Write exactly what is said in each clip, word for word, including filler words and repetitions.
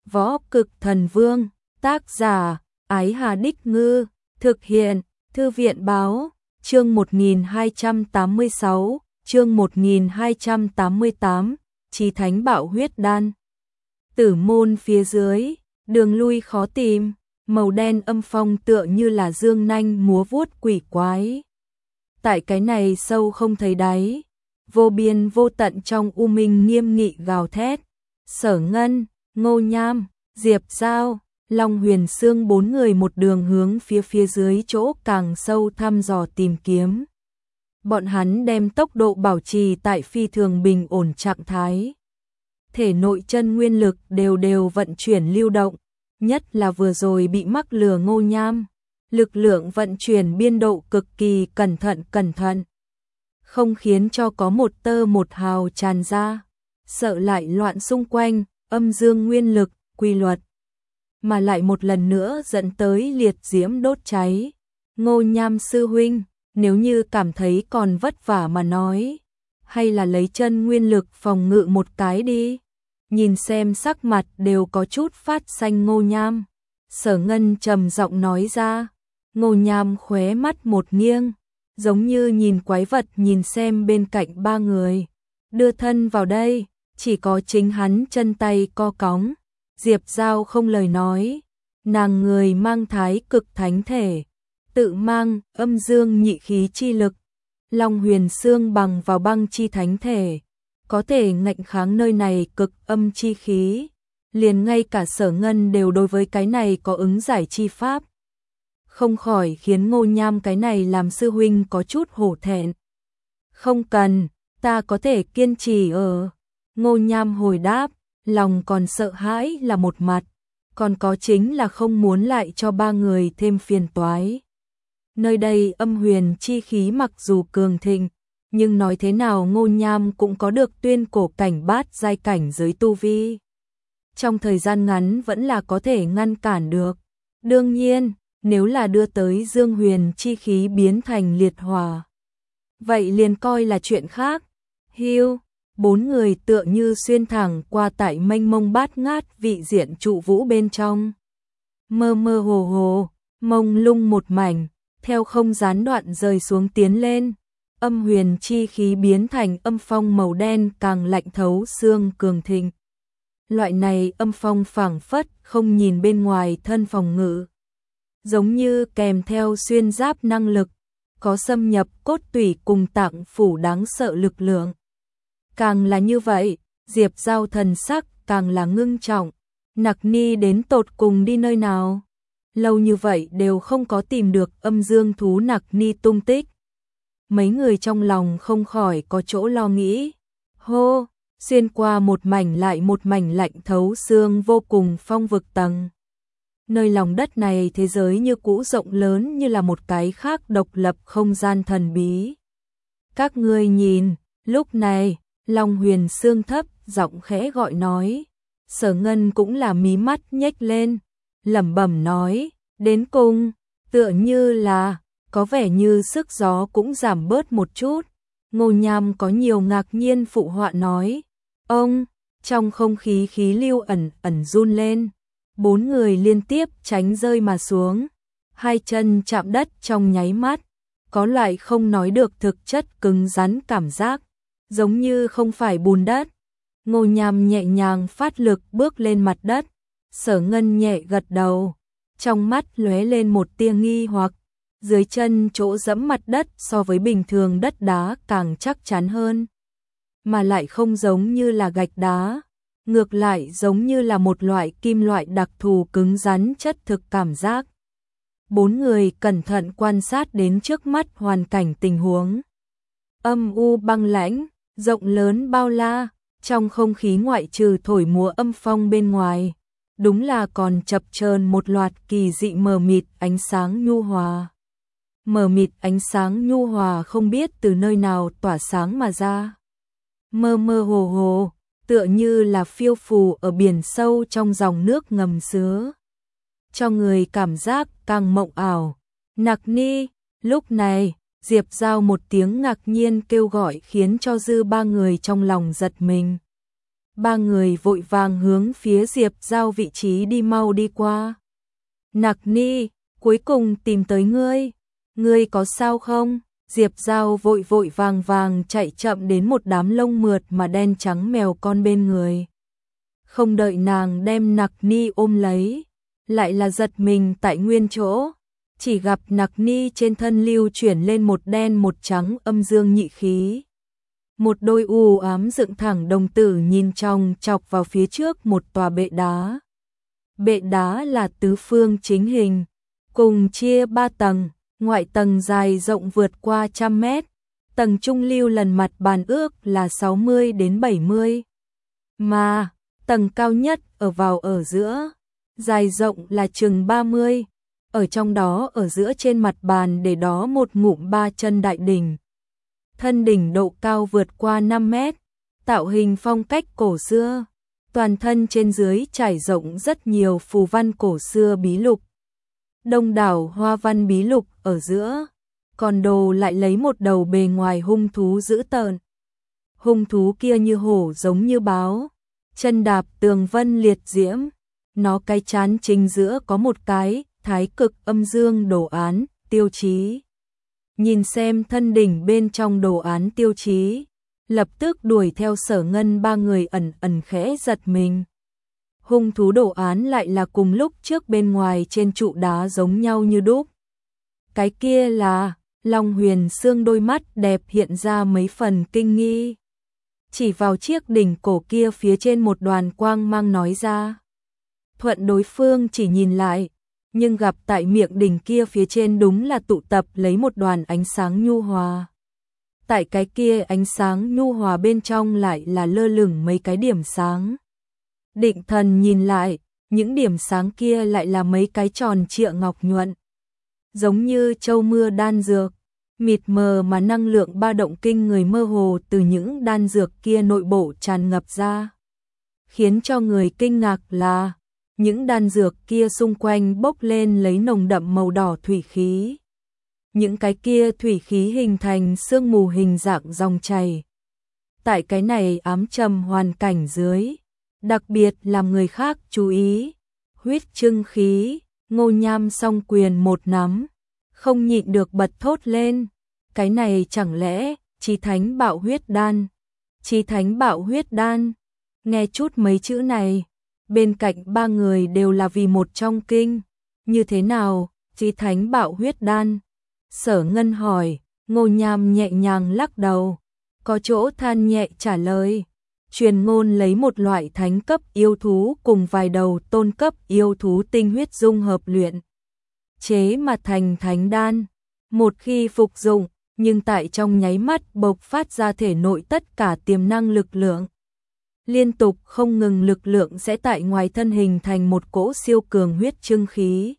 Võ Cực Thần Vương, tác giả, Ái Hà Đích Ngư, thực hiện, Thư viện Báo, chương một nghìn hai trăm tám mươi sáu, chương một nghìn hai trăm tám mươi tám, Chí Thánh Bạo Huyết Đan. Tử môn phía dưới, đường lui khó tìm, màu đen âm phong tựa như là dương nanh múa vuốt quỷ quái. Tại cái này sâu không thấy đáy, vô biên vô tận trong u minh nghiêm nghị gào thét. Sở Ngân, Ngô Nham, Diệp Giao, Long Huyền Sương bốn người một đường hướng phía phía dưới chỗ càng sâu thăm dò tìm kiếm. Bọn hắn đem tốc độ bảo trì tại phi thường bình ổn trạng thái. Thể nội chân nguyên lực đều đều vận chuyển lưu động, nhất là vừa rồi bị mắc lừa Ngô Nham. Lực lượng vận chuyển biên độ cực kỳ cẩn thận cẩn thận. Không khiến cho có một tơ một hào tràn ra, sợ lại loạn xung quanh, âm dương nguyên lực, quy luật. Mà lại một lần nữa dẫn tới liệt diễm đốt cháy. Ngô Nham sư huynh, nếu như cảm thấy còn vất vả mà nói, hay là lấy chân nguyên lực phòng ngự một cái đi. Nhìn xem sắc mặt đều có chút phát xanh Ngô Nham. Sở Ngân trầm giọng nói ra. Ngô Nham khóe mắt một nghiêng, giống như nhìn quái vật nhìn xem bên cạnh ba người. Đưa thân vào đây, chỉ có chính hắn chân tay co cóng. Diệp Giao không lời nói, nàng người mang thái cực thánh thể, tự mang âm dương nhị khí chi lực. Long Huyền Sương bằng vào băng chi thánh thể, có thể ngạnh kháng nơi này cực âm chi khí. Liền ngay cả Sở Ngân đều đối với cái này có ứng giải chi pháp. Không khỏi khiến Ngô Nham cái này làm sư huynh có chút hổ thẹn. Không cần, ta có thể kiên trì ở. Ngô Nham hồi đáp, lòng còn sợ hãi là một mặt, còn có chính là không muốn lại cho ba người thêm phiền toái. Nơi đây âm huyền chi khí mặc dù cường thịnh, nhưng nói thế nào Ngô Nham cũng có được tuyên cổ cảnh bát giai cảnh giới tu vi. Trong thời gian ngắn vẫn là có thể ngăn cản được. Đương nhiên, nếu là đưa tới dương huyền chi khí biến thành liệt hỏa, vậy liền coi là chuyện khác. Hiu, bốn người tựa như xuyên thẳng qua tại mênh mông bát ngát vị diện trụ vũ bên trong. Mơ mơ hồ hồ, mông lung một mảnh, theo không gián đoạn rời xuống tiến lên. Âm huyền chi khí biến thành âm phong màu đen càng lạnh thấu xương cường thịnh. Loại này âm phong phảng phất không nhìn bên ngoài thân phòng ngự, giống như kèm theo xuyên giáp năng lực, có xâm nhập cốt tủy cùng tạng phủ đáng sợ lực lượng. Càng là như vậy, Diệp Giao thần sắc càng là ngưng trọng. Nặc Ni đến tột cùng đi nơi nào? Lâu như vậy đều không có tìm được âm dương thú Nặc Ni tung tích. Mấy người trong lòng không khỏi có chỗ lo nghĩ. Hô, xuyên qua một mảnh lại một mảnh lạnh thấu xương vô cùng phong vực tầng. Nơi lòng đất này thế giới như cũ rộng lớn như là một cái khác độc lập không gian thần bí. Các ngươi nhìn, lúc này, Long Huyền Sương thấp, giọng khẽ gọi nói. Sở Ngân cũng là mí mắt nhếch lên, lẩm bẩm nói, đến cùng, tựa như là, có vẻ như sức gió cũng giảm bớt một chút. Ngô Nham có nhiều ngạc nhiên phụ họa nói, ông, trong không khí khí lưu ẩn ẩn run lên. Bốn người liên tiếp tránh rơi mà xuống, hai chân chạm đất trong nháy mắt, có loại không nói được thực chất cứng rắn cảm giác, giống như không phải bùn đất. Ngô Nham nhẹ nhàng phát lực bước lên mặt đất, Sở Ngân nhẹ gật đầu, trong mắt lóe lên một tia nghi hoặc, dưới chân chỗ dẫm mặt đất so với bình thường đất đá càng chắc chắn hơn, mà lại không giống như là gạch đá. Ngược lại giống như là một loại kim loại đặc thù cứng rắn chất thực cảm giác. Bốn người cẩn thận quan sát đến trước mắt hoàn cảnh tình huống. Âm u băng lãnh, rộng lớn bao la, trong không khí ngoại trừ thổi múa âm phong bên ngoài, đúng là còn chập chờn một loạt kỳ dị mờ mịt ánh sáng nhu hòa. Mờ mịt ánh sáng nhu hòa không biết từ nơi nào tỏa sáng mà ra. Mơ mơ hồ hồ, tựa như là phiêu phù ở biển sâu trong dòng nước ngầm sứa, cho người cảm giác càng mộng ảo. Nặc Ni, lúc này, Diệp Giao một tiếng ngạc nhiên kêu gọi khiến cho dư ba người trong lòng giật mình. Ba người vội vàng hướng phía Diệp Giao vị trí đi mau đi qua. Nặc Ni, cuối cùng tìm tới ngươi, ngươi có sao không? Diệp Giao vội vội vàng vàng chạy chậm đến một đám lông mượt mà đen trắng mèo con bên người. Không đợi nàng đem Nặc Ni ôm lấy, lại là giật mình tại nguyên chỗ, chỉ gặp Nặc Ni trên thân lưu chuyển lên một đen một trắng âm dương nhị khí. Một đôi u ám dựng thẳng đồng tử nhìn trong chọc vào phía trước một tòa bệ đá. Bệ đá là tứ phương chính hình, cùng chia ba tầng, ngoại tầng dài rộng vượt qua trăm mét, tầng trung lưu lần mặt bàn ước là sáu mươi đến bảy mươi. Mà, tầng cao nhất ở vào ở giữa, dài rộng là chừng ba mươi, ở trong đó ở giữa trên mặt bàn để đó một ngụm ba chân đại đỉnh. Thân đỉnh độ cao vượt qua năm mét, tạo hình phong cách cổ xưa, toàn thân trên dưới trải rộng rất nhiều phù văn cổ xưa bí lục. Đông đảo hoa văn bí lục ở giữa, còn đồ lại lấy một đầu bề ngoài hung thú dữ tợn. Hung thú kia như hổ giống như báo, chân đạp tường vân liệt diễm, nó cái chán chính giữa có một cái thái cực âm dương đồ án, tiêu chí. Nhìn xem thân đỉnh bên trong đồ án tiêu chí, lập tức đuổi theo Sở Ngân ba người ẩn ẩn khẽ giật mình. Hung thú đồ án lại là cùng lúc trước bên ngoài trên trụ đá giống nhau như đúc. Cái kia là Long Huyền Xương, đôi mắt đẹp hiện ra mấy phần kinh nghi. Chỉ vào chiếc đỉnh cổ kia phía trên một đoàn quang mang nói ra. Thuận đối phương chỉ nhìn lại, nhưng gặp tại miệng đỉnh kia phía trên đúng là tụ tập lấy một đoàn ánh sáng nhu hòa. Tại cái kia ánh sáng nhu hòa bên trong lại là lơ lửng mấy cái điểm sáng. Định thần nhìn lại, những điểm sáng kia lại là mấy cái tròn trịa ngọc nhuận, giống như châu mưa đan dược, mịt mờ mà năng lượng ba động kinh người mơ hồ từ những đan dược kia nội bộ tràn ngập ra. Khiến cho người kinh ngạc là, những đan dược kia xung quanh bốc lên lấy nồng đậm màu đỏ thủy khí. Những cái kia thủy khí hình thành sương mù hình dạng dòng chảy. Tại cái này ám trầm hoàn cảnh dưới, đặc biệt làm người khác chú ý, huyết trưng khí, Ngô Nham song quyền một nắm, không nhịn được bật thốt lên, cái này chẳng lẽ Chí Thánh Bạo Huyết Đan? Chí Thánh Bạo Huyết Đan? Nghe chút mấy chữ này, bên cạnh ba người đều là vì một trong kinh, như thế nào, Chí Thánh Bạo Huyết Đan? Sở Ngân hỏi, Ngô Nham nhẹ nhàng lắc đầu, có chỗ than nhẹ trả lời. Truyền ngôn lấy một loại thánh cấp yêu thú cùng vài đầu tôn cấp yêu thú tinh huyết dung hợp luyện chế mà thành thánh đan. Một khi phục dụng, nhưng tại trong nháy mắt bộc phát ra thể nội tất cả tiềm năng lực lượng. Liên tục không ngừng lực lượng sẽ tại ngoài thân hình thành một cỗ siêu cường huyết trưng khí.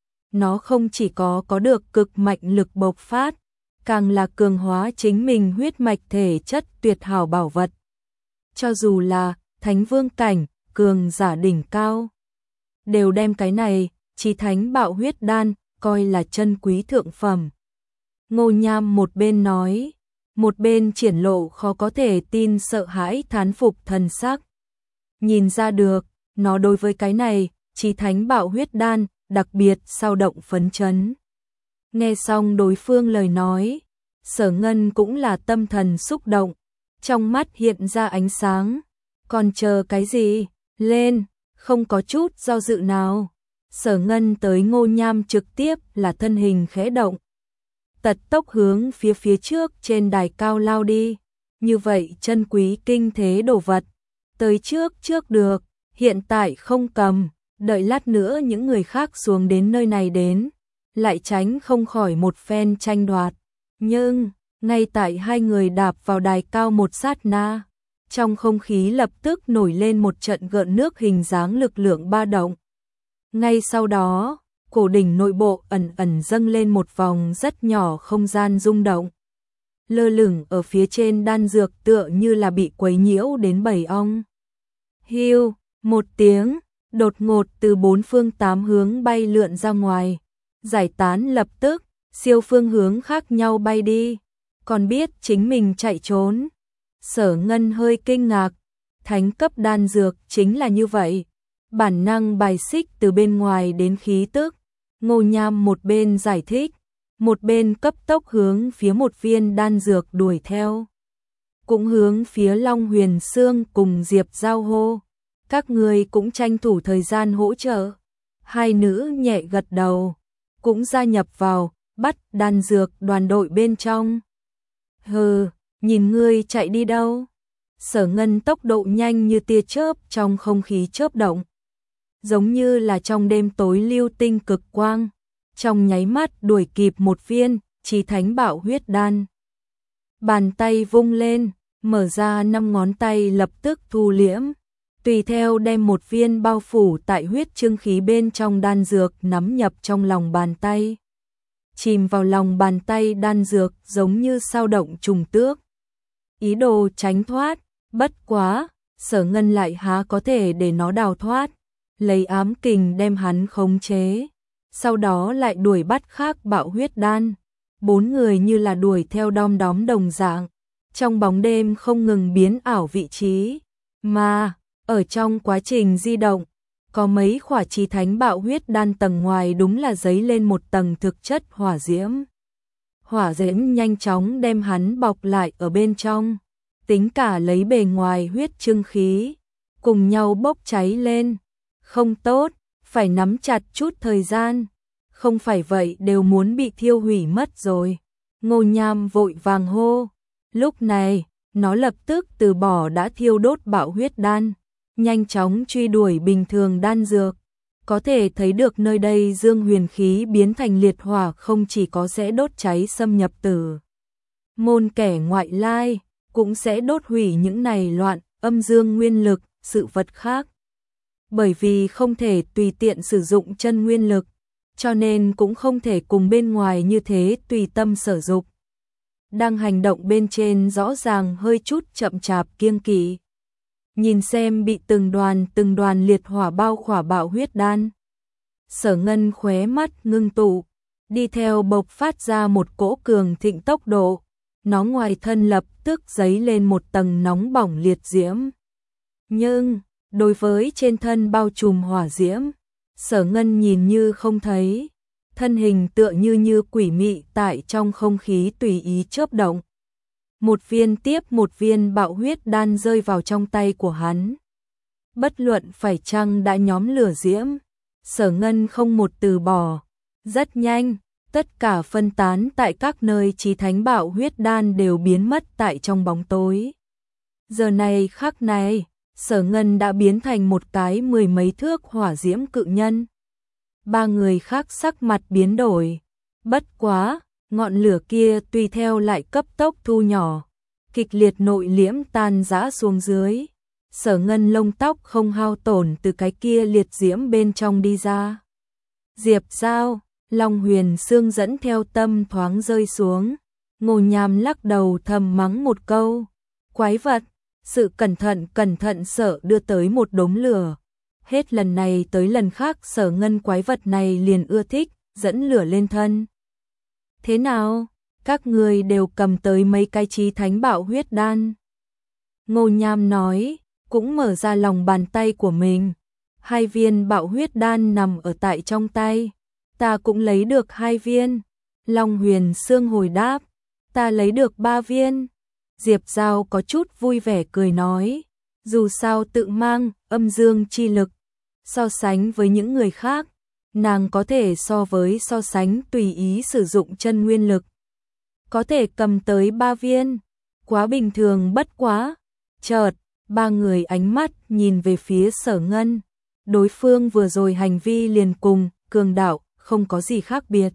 Nó không chỉ có có được cực mạnh lực bộc phát, càng là cường hóa chính mình huyết mạch thể chất tuyệt hảo bảo vật. Cho dù là thánh vương cảnh, cường giả đỉnh cao, đều đem cái này, Chí Thánh Bạo Huyết Đan, coi là chân quý thượng phẩm. Ngô Nham một bên nói, một bên triển lộ khó có thể tin sợ hãi thán phục thần sắc. Nhìn ra được, nó đối với cái này, Chí Thánh Bạo Huyết Đan, đặc biệt sao động phấn chấn. Nghe xong đối phương lời nói, Sở Ngân cũng là tâm thần xúc động, trong mắt hiện ra ánh sáng. Còn chờ cái gì? Lên, không có chút do dự nào. Sở Ngân tới Ngô Nham trực tiếp là thân hình khẽ động, tật tốc hướng phía phía trước trên đài cao lao đi. Như vậy chân quý kinh thế đồ vật, tới trước trước được, hiện tại không cầm, đợi lát nữa những người khác xuống đến nơi này đến, lại tránh không khỏi một phen tranh đoạt. Nhưng, ngay tại hai người đạp vào đài cao một sát na, trong không khí lập tức nổi lên một trận gợn nước hình dáng lực lượng ba động. Ngay sau đó, cổ đỉnh nội bộ ẩn ẩn dâng lên một vòng rất nhỏ không gian rung động. Lơ lửng ở phía trên đan dược tựa như là bị quấy nhiễu đến bầy ong. Hiu, một tiếng, đột ngột từ bốn phương tám hướng bay lượn ra ngoài, giải tán lập tức, siêu phương hướng khác nhau bay đi, còn biết chính mình chạy trốn. Sở Ngân hơi kinh ngạc, thánh cấp đan dược chính là như vậy, bản năng bài xích từ bên ngoài đến khí tức. Ngô Nham một bên giải thích, một bên cấp tốc hướng phía một viên đan dược đuổi theo. Cũng hướng phía Long Huyền Sương cùng Diệp Giao hô, các người cũng tranh thủ thời gian hỗ trợ. Hai nữ nhẹ gật đầu, cũng gia nhập vào, bắt đan dược đoàn đội bên trong. Hừ, nhìn ngươi chạy đi đâu? Sở Ngân tốc độ nhanh như tia chớp trong không khí chớp động, giống như là trong đêm tối lưu tinh cực quang, trong nháy mắt đuổi kịp một viên Chí Thánh Bạo Huyết Đan. Bàn tay vung lên, mở ra năm ngón tay lập tức thu liễm, tùy theo đem một viên bao phủ tại huyết chương khí bên trong đan dược nắm nhập trong lòng bàn tay. Chìm vào lòng bàn tay đan dược giống như sao động trùng tước. Ý đồ tránh thoát, bất quá, Sở Ngân lại há có thể để nó đào thoát, lấy ám kình đem hắn khống chế, sau đó lại đuổi bắt khác bạo huyết đan. Bốn người như là đuổi theo đom đóm đồng dạng, trong bóng đêm không ngừng biến ảo vị trí, mà ở trong quá trình di động, có mấy khỏa Chí Thánh Bạo Huyết Đan tầng ngoài đúng là dấy lên một tầng thực chất hỏa diễm. Hỏa diễm nhanh chóng đem hắn bọc lại ở bên trong, tính cả lấy bề ngoài huyết chương khí, cùng nhau bốc cháy lên. Không tốt, phải nắm chặt chút thời gian, không phải vậy đều muốn bị thiêu hủy mất rồi. Ngô Nham vội vàng hô, lúc này, nó lập tức từ bỏ đã thiêu đốt bạo huyết đan, nhanh chóng truy đuổi bình thường đan dược. Có thể thấy được nơi đây dương huyền khí biến thành liệt hỏa không chỉ có sẽ đốt cháy xâm nhập tử môn kẻ ngoại lai, cũng sẽ đốt hủy những này loạn âm dương nguyên lực, sự vật khác. Bởi vì không thể tùy tiện sử dụng chân nguyên lực, cho nên cũng không thể cùng bên ngoài như thế tùy tâm sở dục. Đang hành động bên trên rõ ràng hơi chút chậm chạp kiêng kỵ. Nhìn xem bị từng đoàn từng đoàn liệt hỏa bao khỏa bạo huyết đan. Sở Ngân khóe mắt ngưng tụ, đi theo bộc phát ra một cỗ cường thịnh tốc độ. Nó ngoài thân lập tức dấy lên một tầng nóng bỏng liệt diễm. Nhưng, đối với trên thân bao trùm hỏa diễm, Sở Ngân nhìn như không thấy, thân hình tựa như như quỷ mị tại trong không khí tùy ý chớp động. Một viên tiếp một viên bạo huyết đan rơi vào trong tay của hắn. Bất luận phải chăng đã nhóm lửa diễm, Sở Ngân không một từ bỏ. Rất nhanh, tất cả phân tán tại các nơi Chí Thánh Bạo Huyết Đan đều biến mất tại trong bóng tối. Giờ này khắc này, Sở Ngân đã biến thành một cái mười mấy thước hỏa diễm cự nhân. Ba người khác sắc mặt biến đổi. Bất quá, ngọn lửa kia tùy theo lại cấp tốc thu nhỏ, kịch liệt nội liễm tan rã xuống dưới. Sở Ngân lông tóc không hao tổn từ cái kia liệt diễm bên trong đi ra. Diệp Giao, Long Huyền Sương dẫn theo tâm thoáng rơi xuống. Ngô Nham lắc đầu thầm mắng một câu. Quái vật, sự cẩn thận cẩn thận sợ đưa tới một đống lửa. Hết lần này tới lần khác Sở Ngân quái vật này liền ưa thích, dẫn lửa lên thân. Thế nào, các người đều cầm tới mấy cái Chí Thánh Bạo Huyết Đan? Ngô Nham nói, cũng mở ra lòng bàn tay của mình. Hai viên bạo huyết đan nằm ở tại trong tay. Ta cũng lấy được hai viên. Long Huyền Sương hồi đáp, ta lấy được ba viên. Diệp Giao có chút vui vẻ cười nói, dù sao tự mang âm dương chi lực, so sánh với những người khác, nàng có thể so với so sánh tùy ý sử dụng chân nguyên lực. Có thể cầm tới ba viên, quá bình thường bất quá. Chợt, ba người ánh mắt nhìn về phía Sở Ngân. Đối phương vừa rồi hành vi liền cùng cường đạo không có gì khác biệt.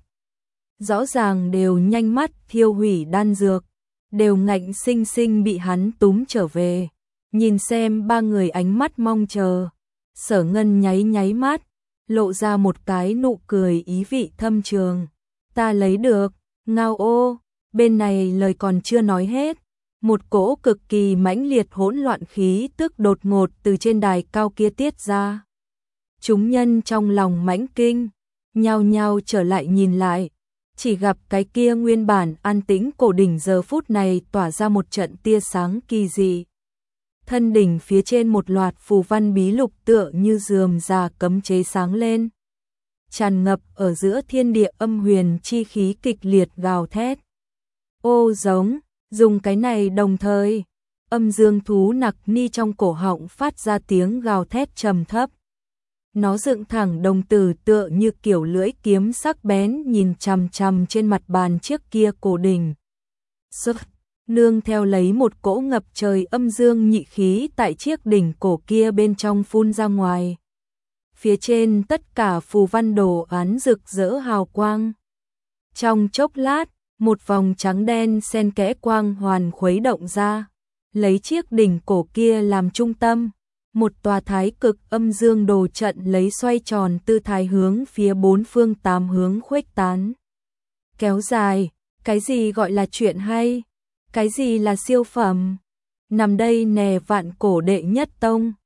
Rõ ràng đều nhanh mắt thiêu hủy đan dược, đều ngạnh sinh sinh bị hắn túm trở về. Nhìn xem ba người ánh mắt mong chờ, Sở Ngân nháy nháy mắt, lộ ra một cái nụ cười ý vị thâm trường. Ta lấy được, ngao ô, bên này lời còn chưa nói hết. Một cỗ cực kỳ mãnh liệt hỗn loạn khí tức đột ngột từ trên đài cao kia tiết ra. Chúng nhân trong lòng mãnh kinh, nhao nhao trở lại nhìn lại, chỉ gặp cái kia nguyên bản an tĩnh cổ đỉnh giờ phút này tỏa ra một trận tia sáng kỳ dị. thân đỉnh phía trên một loạt phù văn bí lục tựa như rườm rà cấm chế sáng lên. Tràn ngập ở giữa thiên địa âm huyền chi khí kịch liệt gào thét. Ô giống, dùng cái này đồng thời, âm dương thú nặc ni trong cổ họng phát ra tiếng gào thét trầm thấp. Nó dựng thẳng đồng tử tựa như kiểu lưỡi kiếm sắc bén nhìn chằm chằm trên mặt bàn chiếc kia cổ đỉnh. Sức, nương theo lấy một cỗ ngập trời âm dương nhị khí tại chiếc đỉnh cổ kia bên trong phun ra ngoài. Phía trên tất cả phù văn đồ án rực rỡ hào quang. Trong chốc lát, một vòng trắng đen xen kẽ quang hoàn khuấy động ra, lấy chiếc đỉnh cổ kia làm trung tâm. Một tòa thái cực âm dương đồ trận lấy xoay tròn tư thái hướng phía bốn phương tám hướng khuếch tán. Kéo dài, cái gì gọi là chuyện hay? Cái gì là siêu phẩm? Nằm đây nè vạn cổ đệ nhất tông.